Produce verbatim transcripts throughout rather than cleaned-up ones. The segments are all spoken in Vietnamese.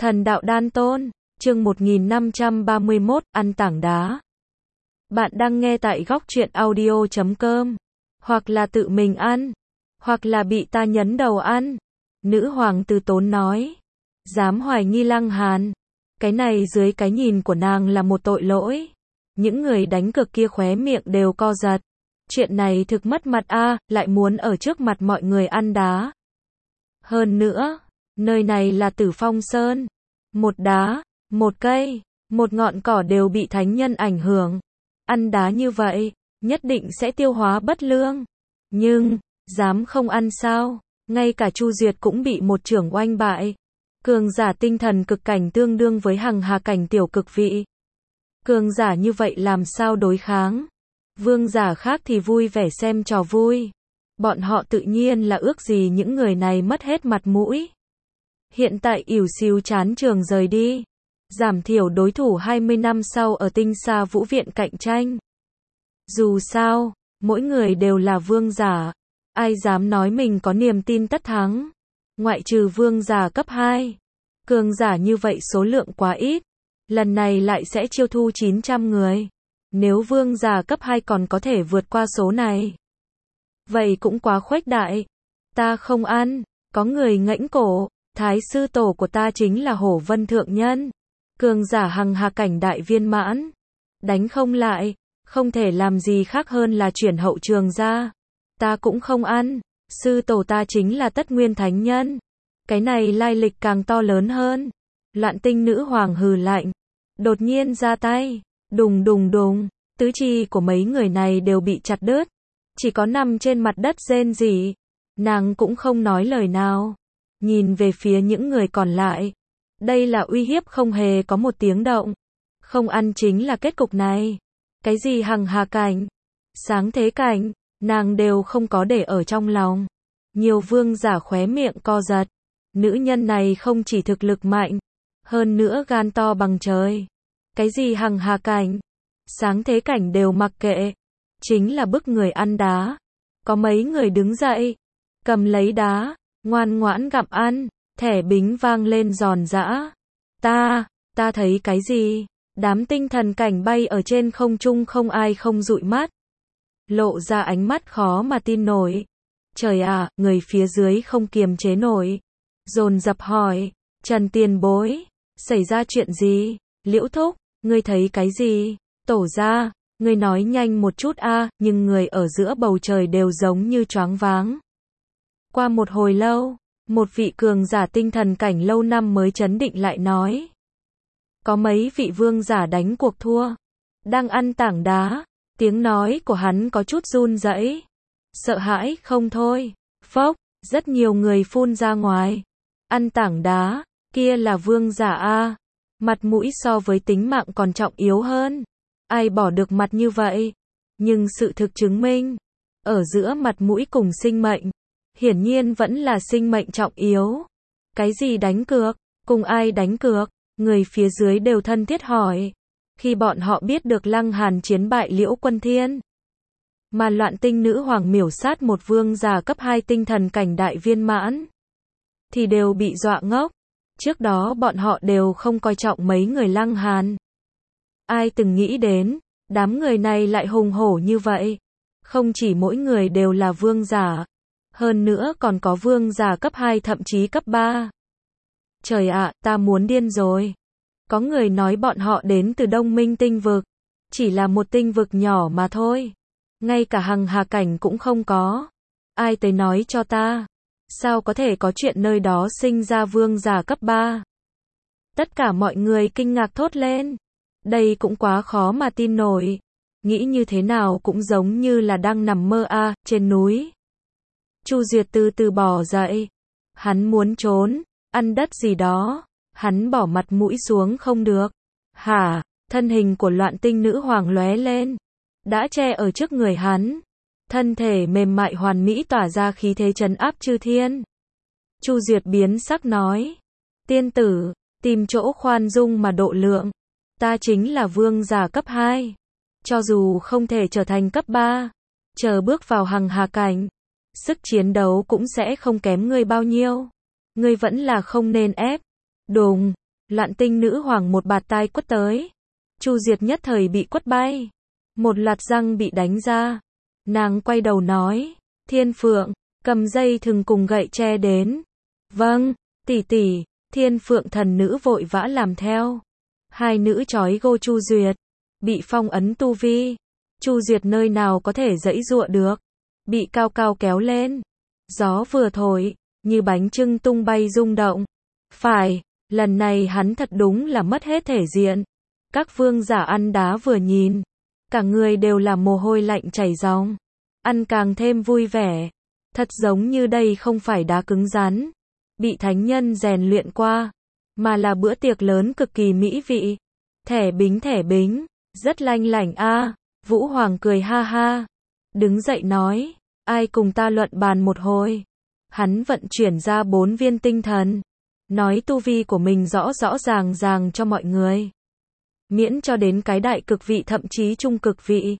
Thần đạo đan tôn, chương một nghìn năm trăm ba mươi mốt, ăn tảng đá. Bạn đang nghe tại góc truyện audio chấm com, hoặc là tự mình ăn, hoặc là bị ta nhấn đầu ăn. Nữ hoàng từ tốn nói, dám hoài nghi Lăng Hàn, cái này dưới cái nhìn của nàng là một tội lỗi. Những người đánh cược kia khóe miệng đều co giật. Chuyện này thực mất mặt a, lại muốn ở trước mặt mọi người ăn đá. Hơn nữa, nơi này là Tử Phong Sơn. Một đá, một cây, một ngọn cỏ đều bị thánh nhân ảnh hưởng. Ăn đá như vậy, nhất định sẽ tiêu hóa bất lương. Nhưng, dám không ăn sao? Ngay cả Chu Duyệt cũng bị một chưởng oanh bại. Cường giả tinh thần cực cảnh tương đương với hằng hà cảnh tiểu cực vị. Cường giả như vậy làm sao đối kháng? Vương giả khác thì vui vẻ xem trò vui. Bọn họ tự nhiên là ước gì những người này mất hết mặt mũi. Hiện tại ỉu xìu chán trường rời đi. Giảm thiểu đối thủ hai mươi năm sau ở tinh xa vũ viện cạnh tranh. Dù sao, mỗi người đều là vương giả. Ai dám nói mình có niềm tin tất thắng. Ngoại trừ vương giả cấp hai. Cường giả như vậy số lượng quá ít. Lần này lại sẽ chiêu thu chín trăm người. Nếu vương giả cấp hai còn có thể vượt qua số này, vậy cũng quá khuếch đại. Ta không ăn. Có người ngẩng cổ. Thái sư tổ của ta chính là Hổ Vân Thượng Nhân. Cường giả hằng hà cảnh đại viên mãn. Đánh không lại. Không thể làm gì khác hơn là chuyển hậu trường ra. Ta cũng không ăn. Sư tổ ta chính là Tất Nguyên Thánh Nhân. Cái này lai lịch càng to lớn hơn. Loạn tinh nữ hoàng hừ lạnh. Đột nhiên ra tay. Đùng đùng đùng. Tứ chi của mấy người này đều bị chặt đứt. Chỉ có nằm trên mặt đất rên rỉ. Nàng cũng không nói lời nào. Nhìn về phía những người còn lại. Đây là uy hiếp không hề có một tiếng động. Không ăn chính là kết cục này. Cái gì hằng hà cảnh, sáng thế cảnh, nàng đều không có để ở trong lòng. Nhiều vương giả khóe miệng co giật. Nữ nhân này không chỉ thực lực mạnh, hơn nữa gan to bằng trời. Cái gì hằng hà cảnh, sáng thế cảnh đều mặc kệ. Chính là bức người ăn đá. Có mấy người đứng dậy, cầm lấy đá, ngoan ngoãn gặm ăn. Thẻ bính vang lên giòn giã. Ta, ta thấy cái gì? Đám tinh thần cảnh bay ở trên không trung không ai không dụi mắt. Lộ ra ánh mắt khó mà tin nổi. Trời ạ, người phía dưới không kiềm chế nổi. Dồn dập hỏi, Trần tiền bối, xảy ra chuyện gì? Liễu thúc, ngươi thấy cái gì? Tổ gia, ngươi nói nhanh một chút a, nhưng người ở giữa bầu trời đều giống như choáng váng. Qua một hồi lâu, một vị cường giả tinh thần cảnh lâu năm mới chấn định lại nói. Có mấy vị vương giả đánh cuộc thua. Đang ăn tảng đá. Tiếng nói của hắn có chút run rẩy. Sợ hãi không thôi. Phốc, rất nhiều người phun ra ngoài. Ăn tảng đá, kia là vương giả a. Mặt mũi so với tính mạng còn trọng yếu hơn. Ai bỏ được mặt như vậy? Nhưng sự thực chứng minh, ở giữa mặt mũi cùng sinh mệnh, hiển nhiên vẫn là sinh mệnh trọng yếu. Cái gì đánh cược? Cùng ai đánh cược? Người phía dưới đều thân thiết hỏi. Khi bọn họ biết được Lăng Hàn chiến bại Liễu Quân Thiên, mà loạn tinh nữ hoàng miểu sát một vương giả cấp hai tinh thần cảnh đại viên mãn, thì đều bị dọa ngốc. Trước đó bọn họ đều không coi trọng mấy người Lăng Hàn. Ai từng nghĩ đến, đám người này lại hùng hổ như vậy. Không chỉ mỗi người đều là vương giả, hơn nữa còn có vương giả cấp hai thậm chí cấp ba. Trời ạ, ta muốn điên rồi. Có người nói bọn họ đến từ Đông Minh tinh vực. Chỉ là một tinh vực nhỏ mà thôi. Ngay cả hằng hà cảnh cũng không có. Ai tới nói cho ta. Sao có thể có chuyện nơi đó sinh ra vương giả cấp ba? Tất cả mọi người kinh ngạc thốt lên. Đây cũng quá khó mà tin nổi. Nghĩ như thế nào cũng giống như là đang nằm mơ a, à, trên núi. Chu Duyệt từ từ bỏ dậy. Hắn muốn trốn. Ăn đất gì đó, hắn bỏ mặt mũi xuống không được. Hả, thân hình của loạn tinh nữ hoàng lóe lên, đã che ở trước người hắn. Thân thể mềm mại hoàn mỹ tỏa ra khí thế trấn áp chư thiên. Chu Duyệt biến sắc nói, tiên tử, tìm chỗ khoan dung mà độ lượng. Ta chính là vương giả cấp hai. Cho dù không thể trở thành cấp ba, chờ bước vào hằng hà cảnh, sức chiến đấu cũng sẽ không kém ngươi bao nhiêu. Ngươi vẫn là không nên ép. Đùng, Loạn tinh nữ hoàng một bạt tai quất tới. Chu Duyệt nhất thời bị quất bay. Một loạt răng bị đánh ra. Nàng quay đầu nói, Thiên Phượng, cầm dây thừng cùng gậy tre đến. Vâng, tỷ tỷ. Thiên Phượng thần nữ vội vã làm theo. Hai nữ trói gô Chu Duyệt. Bị phong ấn tu vi. Chu Duyệt nơi nào có thể giãy giụa được. Bị cao cao kéo lên. Gió vừa thổi, như bánh chưng tung bay rung động. Phải, lần này hắn thật đúng là mất hết thể diện. Các vương giả ăn đá vừa nhìn. Cả người đều là mồ hôi lạnh chảy ròng. Ăn càng thêm vui vẻ. Thật giống như đây không phải đá cứng rắn. Bị thánh nhân rèn luyện qua. Mà là bữa tiệc lớn cực kỳ mỹ vị. Thẻ bính thẻ bính. Rất lanh lảnh a. Vũ Hoàng cười ha ha. Đứng dậy nói. Ai cùng ta luận bàn một hồi. Hắn vận chuyển ra bốn viên tinh thần. Nói tu vi của mình rõ rõ ràng ràng cho mọi người. Miễn cho đến cái đại cực vị thậm chí trung cực vị.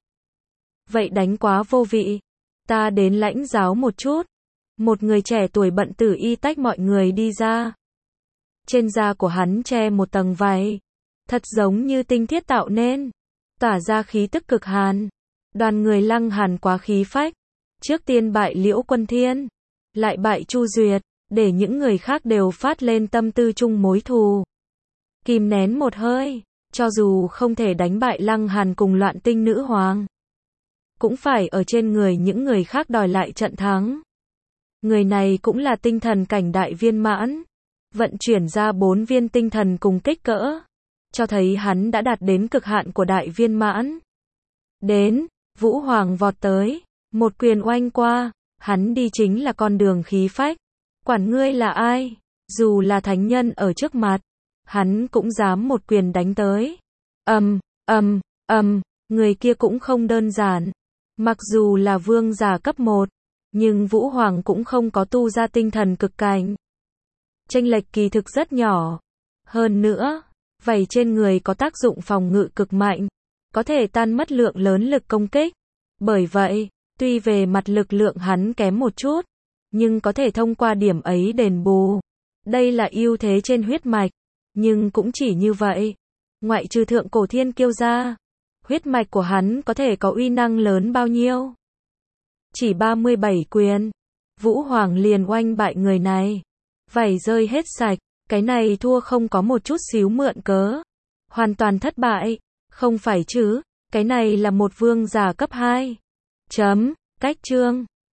Vậy đánh quá vô vị. Ta đến lãnh giáo một chút. Một người trẻ tuổi bận tử y tách mọi người đi ra. Trên da của hắn che một tầng vải. Thật giống như tinh thiết tạo nên. Tỏa ra khí tức cực hàn. Đoàn người Lăng Hàn quá khí phách. Trước tiên bại Liễu Quân Thiên. Lại bại Chu Duyệt. Để những người khác đều phát lên tâm tư chung mối thù. Kìm nén một hơi. Cho dù không thể đánh bại Lăng Hàn cùng Loạn tinh nữ hoàng. Cũng phải ở trên người những người khác đòi lại trận thắng. Người này cũng là tinh thần cảnh đại viên mãn. Vận chuyển ra bốn viên tinh thần cùng kích cỡ. Cho thấy hắn đã đạt đến cực hạn của đại viên mãn. Đến, Vũ Hoàng vọt tới. Một quyền oanh qua. Hắn đi chính là con đường khí phách. Quản ngươi là ai? Dù là thánh nhân ở trước mặt. Hắn cũng dám một quyền đánh tới. Ầm, ầm, ầm. Người kia cũng không đơn giản. Mặc dù là vương giả cấp một. Nhưng Vũ Hoàng cũng không có tu ra tinh thần cực cảnh. Chênh lệch kỳ thực rất nhỏ. Hơn nữa, vảy trên người có tác dụng phòng ngự cực mạnh. Có thể tan mất lượng lớn lực công kích. Bởi vậy, tuy về mặt lực lượng hắn kém một chút. Nhưng có thể thông qua điểm ấy đền bù. Đây là ưu thế trên huyết mạch. Nhưng cũng chỉ như vậy. Ngoại trừ thượng cổ thiên kiêu ra. Huyết mạch của hắn có thể có uy năng lớn bao nhiêu? Chỉ ba mươi bảy quyền. Vũ Hoàng liền oanh bại người này. Vảy rơi hết sạch. Cái này thua không có một chút xíu mượn cớ. Hoàn toàn thất bại. Không phải chứ. Cái này là một vương giả cấp hai. Chấm. Cách chương.